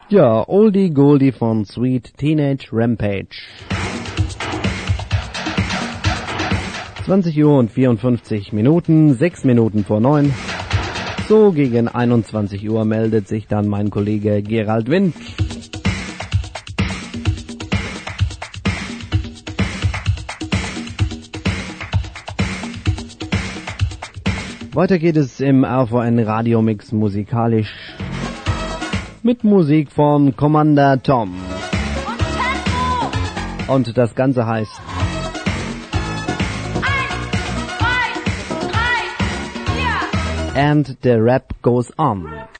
Ja, Oldie Goldie von Sweet Teenage Rampage. 20 Uhr und 54 Minuten, 6 Minuten vor 9. So gegen 21 Uhr meldet sich dann mein Kollege Gerald Wind. Weiter geht es im RVN Radiomix musikalisch mit Musik von Commander Tom. Und das Ganze heißt And the Rap Goes On.